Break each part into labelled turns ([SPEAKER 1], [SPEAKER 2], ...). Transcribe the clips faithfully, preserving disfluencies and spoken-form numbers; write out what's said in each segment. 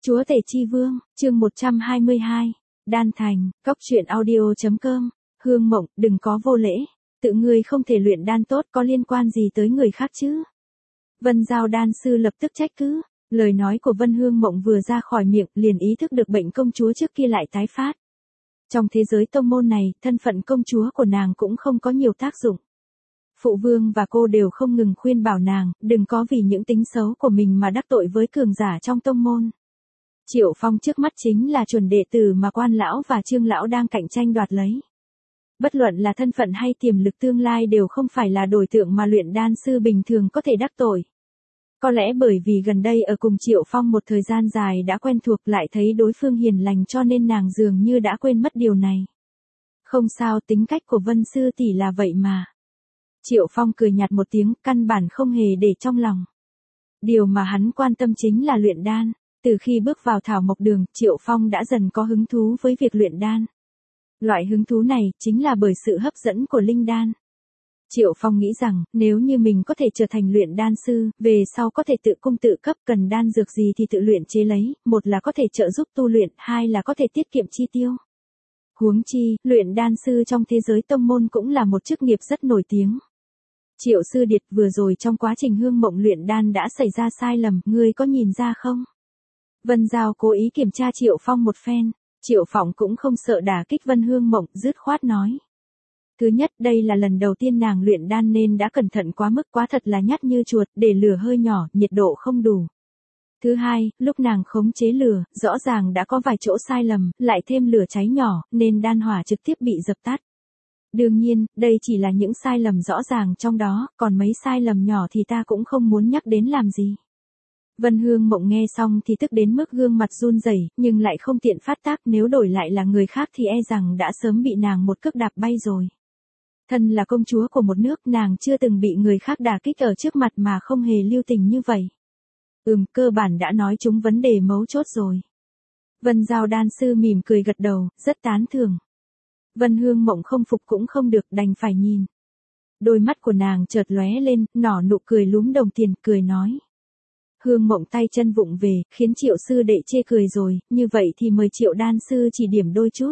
[SPEAKER 1] Chúa Tể Chi Vương, chương một trăm hai mươi hai, Đan Thành, cốc truyện audio chấm com, Hương Mộng, đừng có vô lễ, tự ngươi không thể luyện đan tốt có liên quan gì tới người khác chứ. Vân Giao đan sư lập tức trách cứ, lời nói của Vân Hương Mộng vừa ra khỏi miệng liền ý thức được bệnh công chúa trước kia lại tái phát. Trong thế giới tông môn này, thân phận công chúa của nàng cũng không có nhiều tác dụng. Phụ vương và cô đều không ngừng khuyên bảo nàng, đừng có vì những tính xấu của mình mà đắc tội với cường giả trong tông môn. Triệu Phong trước mắt chính là chuẩn đệ tử mà Quan lão và Trương lão đang cạnh tranh đoạt lấy. Bất luận là thân phận hay tiềm lực tương lai đều không phải là đối tượng mà luyện đan sư bình thường có thể đắc tội. Có lẽ bởi vì gần đây ở cùng Triệu Phong một thời gian dài đã quen thuộc lại thấy đối phương hiền lành cho nên nàng dường như đã quên mất điều này. Không sao, tính cách của Vân sư tỷ là vậy mà. Triệu Phong cười nhạt một tiếng, căn bản không hề để trong lòng. Điều mà hắn quan tâm chính là luyện đan. Từ khi bước vào thảo mộc đường, Triệu Phong đã dần có hứng thú với việc luyện đan. Loại hứng thú này chính là bởi sự hấp dẫn của linh đan. Triệu Phong nghĩ rằng, nếu như mình có thể trở thành luyện đan sư, về sau có thể tự cung tự cấp, cần đan dược gì thì tự luyện chế lấy, một là có thể trợ giúp tu luyện, hai là có thể tiết kiệm chi tiêu. Huống chi, luyện đan sư trong thế giới tông môn cũng là một chức nghiệp rất nổi tiếng. Triệu sư điệt, vừa rồi trong quá trình Hương Mộng luyện đan đã xảy ra sai lầm, ngươi có nhìn ra không? Vân Giao cố ý kiểm tra Triệu Phong một phen, Triệu Phong cũng không sợ đả kích Vân Hương Mộng, dứt khoát nói. Thứ nhất, đây là lần đầu tiên nàng luyện đan nên đã cẩn thận quá mức, quá thật là nhát như chuột, để lửa hơi nhỏ, nhiệt độ không đủ. Thứ hai, lúc nàng khống chế lửa, rõ ràng đã có vài chỗ sai lầm, lại thêm lửa cháy nhỏ, nên đan hỏa trực tiếp bị dập tắt. Đương nhiên, đây chỉ là những sai lầm rõ ràng trong đó, còn mấy sai lầm nhỏ thì ta cũng không muốn nhắc đến làm gì. Vân Hương Mộng nghe xong thì tức đến mức gương mặt run rẩy, nhưng lại không tiện phát tác, nếu đổi lại là người khác thì e rằng đã sớm bị nàng một cước đạp bay rồi. Thân là công chúa của một nước, nàng chưa từng bị người khác đả kích ở trước mặt mà không hề lưu tình như vậy. Ừm, cơ bản đã nói trúng vấn đề mấu chốt rồi. Vân Giao đan sư mỉm cười gật đầu, rất tán thưởng. Vân Hương Mộng không phục cũng không được, đành phải nhìn. Đôi mắt của nàng chợt lóe lên, nở nụ cười lúm đồng tiền, cười nói. Hương Mộng tay chân vụng về, khiến Triệu sư đệ chê cười rồi, như vậy thì mời Triệu đan sư chỉ điểm đôi chút.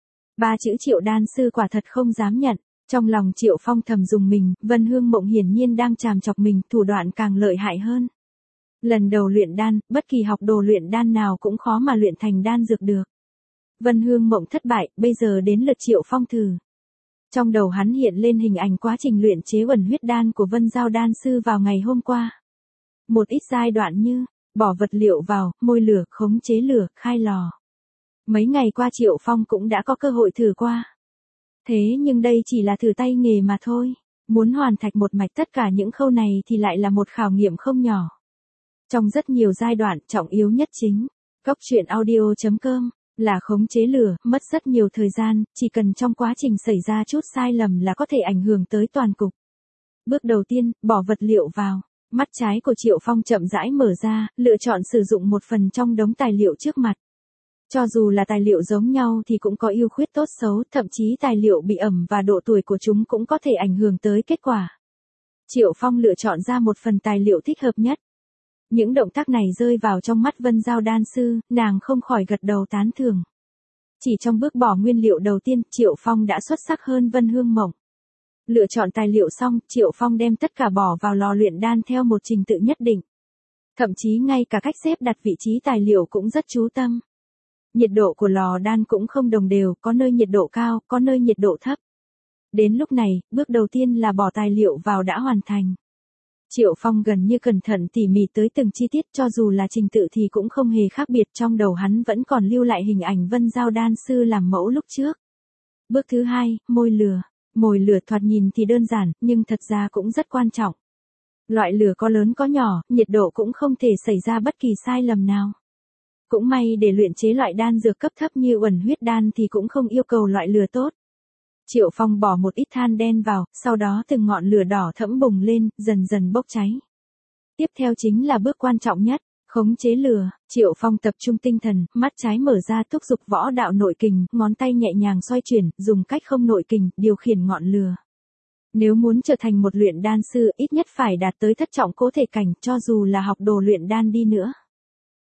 [SPEAKER 1] Ba chữ Triệu đan sư quả thật không dám nhận, trong lòng Triệu Phong thầm dùng mình, Vân Hương Mộng hiển nhiên đang chàm chọc mình, thủ đoạn càng lợi hại hơn. Lần đầu luyện đan, bất kỳ học đồ luyện đan nào cũng khó mà luyện thành đan dược được. Vân Hương Mộng thất bại, bây giờ đến lượt Triệu Phong thử. Trong đầu hắn hiện lên hình ảnh quá trình luyện chế uẩn huyết đan của Vân Giao đan sư vào ngày hôm qua. Một ít giai đoạn như, bỏ vật liệu vào, môi lửa, khống chế lửa, khai lò. Mấy ngày qua Triệu Phong cũng đã có cơ hội thử qua. Thế nhưng đây chỉ là thử tay nghề mà thôi. Muốn hoàn thành một mạch tất cả những khâu này thì lại là một khảo nghiệm không nhỏ. Trong rất nhiều giai đoạn, trọng yếu nhất chính, cốc truyện audio chấm com, là khống chế lửa, mất rất nhiều thời gian, chỉ cần trong quá trình xảy ra chút sai lầm là có thể ảnh hưởng tới toàn cục. Bước đầu tiên, bỏ vật liệu vào. Mắt trái của Triệu Phong chậm rãi mở ra, lựa chọn sử dụng một phần trong đống tài liệu trước mặt. Cho dù là tài liệu giống nhau thì cũng có ưu khuyết tốt xấu, thậm chí tài liệu bị ẩm và độ tuổi của chúng cũng có thể ảnh hưởng tới kết quả. Triệu Phong lựa chọn ra một phần tài liệu thích hợp nhất. Những động tác này rơi vào trong mắt Vân Giao đan sư, nàng không khỏi gật đầu tán thưởng. Chỉ trong bước bỏ nguyên liệu đầu tiên, Triệu Phong đã xuất sắc hơn Vân Hương Mộng. Lựa chọn tài liệu xong, Triệu Phong đem tất cả bỏ vào lò luyện đan theo một trình tự nhất định. Thậm chí ngay cả cách xếp đặt vị trí tài liệu cũng rất chú tâm. Nhiệt độ của lò đan cũng không đồng đều, có nơi nhiệt độ cao, có nơi nhiệt độ thấp. Đến lúc này, bước đầu tiên là bỏ tài liệu vào đã hoàn thành. Triệu Phong gần như cẩn thận tỉ mỉ tới từng chi tiết, cho dù là trình tự thì cũng không hề khác biệt, trong đầu hắn vẫn còn lưu lại hình ảnh Vân Giao đan sư làm mẫu lúc trước. Bước thứ hai, môi lửa. Mồi lửa thoạt nhìn thì đơn giản, nhưng thật ra cũng rất quan trọng. Loại lửa có lớn có nhỏ, nhiệt độ cũng không thể xảy ra bất kỳ sai lầm nào. Cũng may để luyện chế loại đan dược cấp thấp như uẩn huyết đan thì cũng không yêu cầu loại lửa tốt. Triệu Phong bỏ một ít than đen vào, sau đó từng ngọn lửa đỏ thẫm bùng lên, dần dần bốc cháy. Tiếp theo chính là bước quan trọng nhất. Khống chế lửa, Triệu Phong tập trung tinh thần, mắt trái mở ra thúc giục võ đạo nội kình, ngón tay nhẹ nhàng xoay chuyển, dùng cách không nội kình, điều khiển ngọn lửa. Nếu muốn trở thành một luyện đan sư, ít nhất phải đạt tới thất trọng cố thể cảnh, cho dù là học đồ luyện đan đi nữa.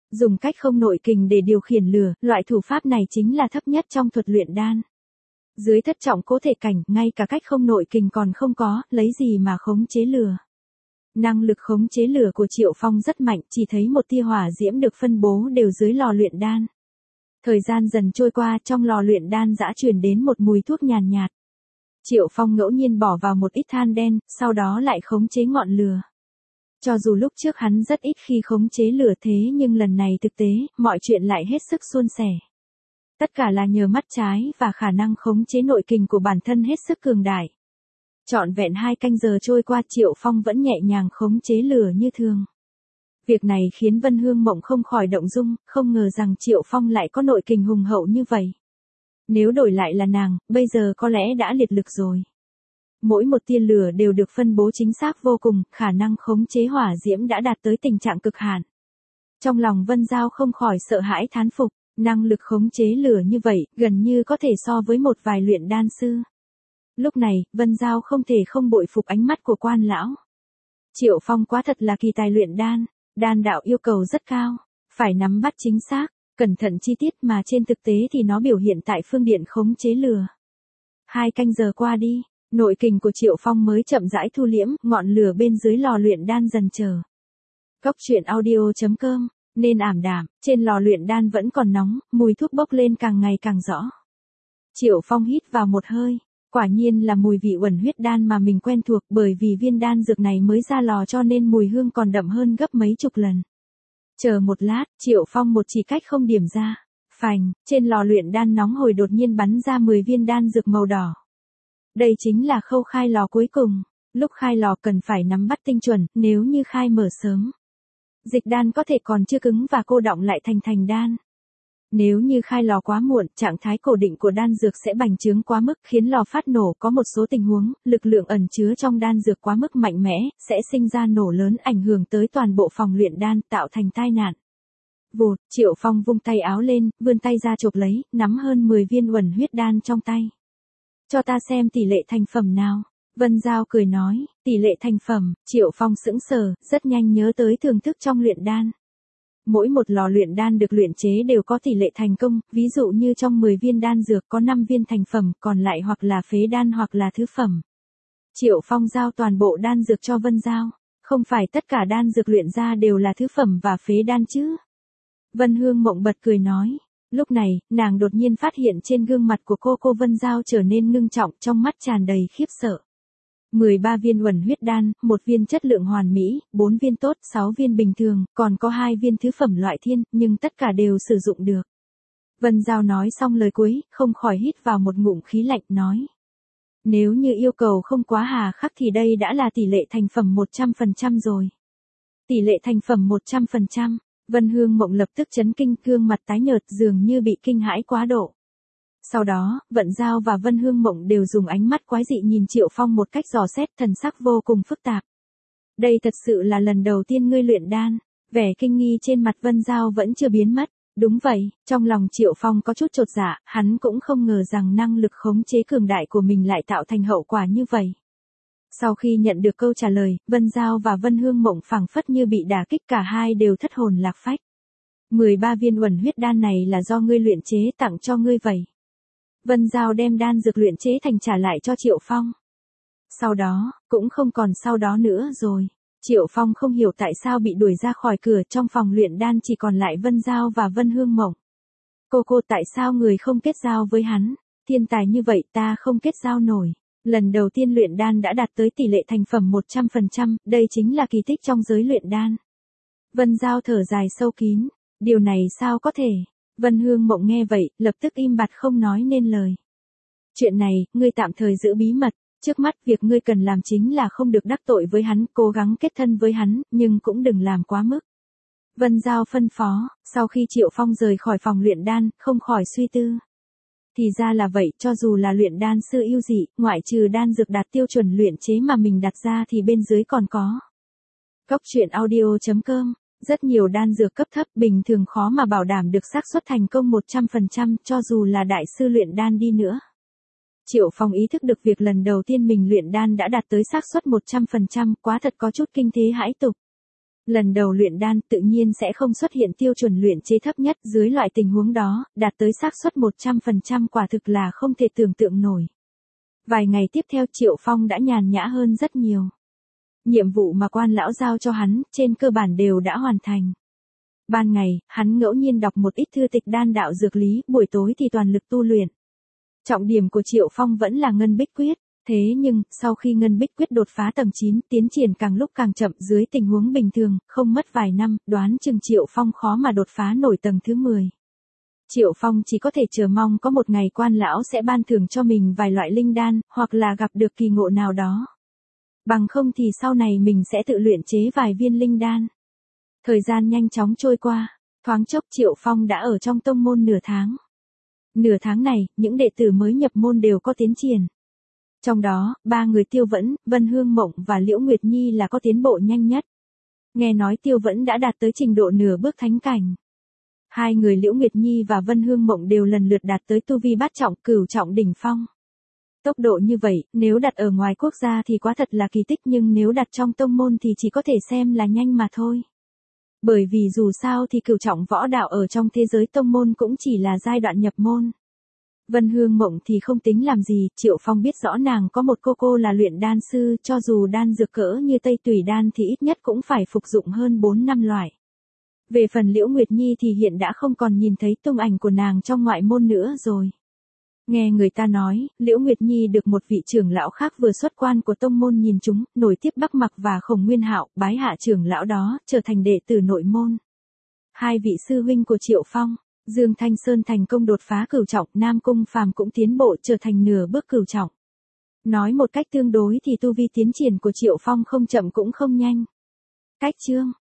[SPEAKER 1] Dùng cách không nội kình để điều khiển lửa, loại thủ pháp này chính là thấp nhất trong thuật luyện đan. Dưới thất trọng cố thể cảnh, ngay cả cách không nội kình còn không có, lấy gì mà khống chế lửa. Năng lực khống chế lửa của Triệu Phong rất mạnh, chỉ thấy một tia hỏa diễm được phân bố đều dưới lò luyện đan. Thời gian dần trôi qua, trong lò luyện đan dã truyền đến một mùi thuốc nhàn nhạt, nhạt. Triệu Phong ngẫu nhiên bỏ vào một ít than đen, sau đó lại khống chế ngọn lửa. Cho dù lúc trước hắn rất ít khi khống chế lửa thế nhưng lần này thực tế, mọi chuyện lại hết sức suôn sẻ. Tất cả là nhờ mắt trái và khả năng khống chế nội kình của bản thân hết sức cường đại. Trọn vẹn hai canh giờ trôi qua, Triệu Phong vẫn nhẹ nhàng khống chế lửa như thường. Việc này khiến Vân Hương Mộng không khỏi động dung, không ngờ rằng Triệu Phong lại có nội kình hùng hậu như vậy. Nếu đổi lại là nàng, bây giờ có lẽ đã liệt lực rồi. Mỗi một tia lửa đều được phân bố chính xác vô cùng, khả năng khống chế hỏa diễm đã đạt tới tình trạng cực hạn. Trong lòng Vân Giao không khỏi sợ hãi thán phục, năng lực khống chế lửa như vậy, gần như có thể so với một vài luyện đan sư. Lúc này, Vân Giao không thể không bội phục ánh mắt của quan lão. Triệu Phong quá thật là kỳ tài luyện đan, đan đạo yêu cầu rất cao, phải nắm bắt chính xác, cẩn thận chi tiết mà trên thực tế thì nó biểu hiện tại phương điện khống chế lửa. Hai canh giờ qua đi, nội kình của Triệu Phong mới chậm rãi thu liễm, ngọn lửa bên dưới lò luyện đan dần chờ. Cốc truyện audio chấm com, nên ảm đạm, trên lò luyện đan vẫn còn nóng, mùi thuốc bốc lên càng ngày càng rõ. Triệu Phong hít vào một hơi, quả nhiên là mùi vị uẩn huyết đan mà mình quen thuộc, bởi vì viên đan dược này mới ra lò cho nên mùi hương còn đậm hơn gấp mấy chục lần. Chờ một lát, Triệu Phong một chỉ cách không điểm ra. Phành, trên lò luyện đan nóng hổi đột nhiên bắn ra mười viên đan dược màu đỏ. Đây chính là khâu khai lò cuối cùng. Lúc khai lò cần phải nắm bắt tinh chuẩn, nếu như khai mở sớm, dịch đan có thể còn chưa cứng và cô đọng lại thành thành đan. Nếu như khai lò quá muộn, trạng thái cổ định của đan dược sẽ bành trướng quá mức khiến lò phát nổ. Có một số tình huống, lực lượng ẩn chứa trong đan dược quá mức mạnh mẽ, sẽ sinh ra nổ lớn ảnh hưởng tới toàn bộ phòng luyện đan, tạo thành tai nạn. Vụt, Triệu Phong vung tay áo lên, vươn tay ra chộp lấy, nắm hơn mười viên uẩn huyết đan trong tay. Cho ta xem tỷ lệ thành phẩm nào. Vân Giao cười nói, tỷ lệ thành phẩm. Triệu Phong sững sờ, rất nhanh nhớ tới thưởng thức trong luyện đan. Mỗi một lò luyện đan được luyện chế đều có tỷ lệ thành công, ví dụ như trong mười viên đan dược có năm viên thành phẩm, còn lại hoặc là phế đan hoặc là thứ phẩm. Triệu Phong giao toàn bộ đan dược cho Vân Giao, không phải tất cả đan dược luyện ra đều là thứ phẩm và phế đan chứ. Vân Hương Mộng bật cười nói. Lúc này, nàng đột nhiên phát hiện trên gương mặt của cô cô Vân Giao trở nên ngưng trọng, trong mắt tràn đầy khiếp sợ. mười ba viên uẩn huyết đan, một viên chất lượng hoàn mỹ, bốn viên tốt, sáu viên bình thường, còn có hai viên thứ phẩm loại thiên, nhưng tất cả đều sử dụng được. Vân Giao nói xong lời cuối, không khỏi hít vào một ngụm khí lạnh, nói. Nếu như yêu cầu không quá hà khắc thì đây đã là tỷ lệ thành phẩm một trăm phần trăm rồi. Tỷ lệ thành phẩm một trăm phần trăm. Vân Hương Mộng lập tức chấn kinh, gương mặt tái nhợt dường như bị kinh hãi quá độ. Sau đó, Vận Giao và Vân Hương Mộng đều dùng ánh mắt quái dị nhìn Triệu Phong một cách dò xét, thần sắc vô cùng phức tạp. Đây thật sự là lần đầu tiên ngươi luyện đan. Vẻ kinh nghi trên mặt Vân Giao vẫn chưa biến mất. Đúng vậy, trong lòng Triệu Phong có chút chột dạ, hắn cũng không ngờ rằng năng lực khống chế cường đại của mình lại tạo thành hậu quả như vậy. Sau khi nhận được câu trả lời, Vân Giao và Vân Hương Mộng phảng phất như bị đả kích, cả hai đều thất hồn lạc phách. mười ba viên uẩn huyết đan này là do ngươi luyện chế tặng cho ngươi vậy. Vân Giao đem đan dược luyện chế thành trả lại cho Triệu Phong. Sau đó, cũng không còn sau đó nữa rồi. Triệu Phong không hiểu tại sao bị đuổi ra khỏi cửa, trong phòng luyện đan chỉ còn lại Vân Giao và Vân Hương Mộng. Cô cô tại sao người không kết giao với hắn? Thiên tài như vậy ta không kết giao nổi. Lần đầu tiên luyện đan đã đạt tới tỷ lệ thành phẩm một trăm phần trăm, đây chính là kỳ tích trong giới luyện đan. Vân Giao thở dài sâu kín, điều này sao có thể? Vân Hương Mộng nghe vậy, lập tức im bặt không nói nên lời. Chuyện này, ngươi tạm thời giữ bí mật, trước mắt việc ngươi cần làm chính là không được đắc tội với hắn, cố gắng kết thân với hắn, nhưng cũng đừng làm quá mức. Vân Giao phân phó, sau khi Triệu Phong rời khỏi phòng luyện đan, không khỏi suy tư. Thì ra là vậy, cho dù là luyện đan sư yêu dị, ngoại trừ đan dược đạt tiêu chuẩn luyện chế mà mình đặt ra thì bên dưới còn có. Cốc truyện audio chấm com, rất nhiều đan dược cấp thấp bình thường khó mà bảo đảm được xác suất thành công một trăm phần trăm, cho dù là đại sư luyện đan đi nữa. Triệu Phong ý thức được việc lần đầu tiên mình luyện đan đã đạt tới xác suất một trăm phần trăm, quá thật có chút kinh thế hãi tục. Lần đầu luyện đan tự nhiên sẽ không xuất hiện tiêu chuẩn luyện chế thấp nhất, dưới loại tình huống đó, đạt tới xác suất một trăm phần trăm quả thực là không thể tưởng tượng nổi. Vài ngày tiếp theo Triệu Phong đã nhàn nhã hơn rất nhiều. Nhiệm vụ mà quan lão giao cho hắn, trên cơ bản đều đã hoàn thành. Ban ngày, hắn ngẫu nhiên đọc một ít thư tịch đan đạo dược lý, buổi tối thì toàn lực tu luyện. Trọng điểm của Triệu Phong vẫn là ngân bích quyết, thế nhưng, sau khi ngân bích quyết đột phá tầng chín, tiến triển càng lúc càng chậm, dưới tình huống bình thường, không mất vài năm, đoán chừng Triệu Phong khó mà đột phá nổi tầng thứ mười. Triệu Phong chỉ có thể chờ mong có một ngày quan lão sẽ ban thưởng cho mình vài loại linh đan, hoặc là gặp được kỳ ngộ nào đó. Bằng không thì sau này mình sẽ tự luyện chế vài viên linh đan. Thời gian nhanh chóng trôi qua, thoáng chốc Triệu Phong đã ở trong tông môn nửa tháng. Nửa tháng này, những đệ tử mới nhập môn đều có tiến triển. Trong đó, ba người Tiêu Vẫn, Vân Hương Mộng và Liễu Nguyệt Nhi là có tiến bộ nhanh nhất. Nghe nói Tiêu Vẫn đã đạt tới trình độ nửa bước thánh cảnh. Hai người Liễu Nguyệt Nhi và Vân Hương Mộng đều lần lượt đạt tới tu vi bát trọng, cửu trọng đỉnh phong. Tốc độ như vậy, nếu đặt ở ngoài quốc gia thì quá thật là kỳ tích, nhưng nếu đặt trong tông môn thì chỉ có thể xem là nhanh mà thôi. Bởi vì dù sao thì cửu trọng võ đạo ở trong thế giới tông môn cũng chỉ là giai đoạn nhập môn. Vân Hương Mộng thì không tính làm gì, Triệu Phong biết rõ nàng có một cô cô là luyện đan sư, cho dù đan dược cỡ như Tây Tùy đan thì ít nhất cũng phải phục dụng hơn bốn năm loại. Về phần Liễu Nguyệt Nhi thì hiện đã không còn nhìn thấy tung ảnh của nàng trong ngoại môn nữa rồi. Nghe người ta nói, Liễu Nguyệt Nhi được một vị trưởng lão khác vừa xuất quan của tông môn nhìn chúng, nổi tiếp Bắc Mặc và Khổng Nguyên Hạo, bái hạ trưởng lão đó, trở thành đệ tử nội môn. Hai vị sư huynh của Triệu Phong, Dương Thanh Sơn thành công đột phá cửu trọng, Nam Cung Phàm cũng tiến bộ trở thành nửa bước cửu trọng. Nói một cách tương đối thì tu vi tiến triển của Triệu Phong không chậm cũng không nhanh. Cách chương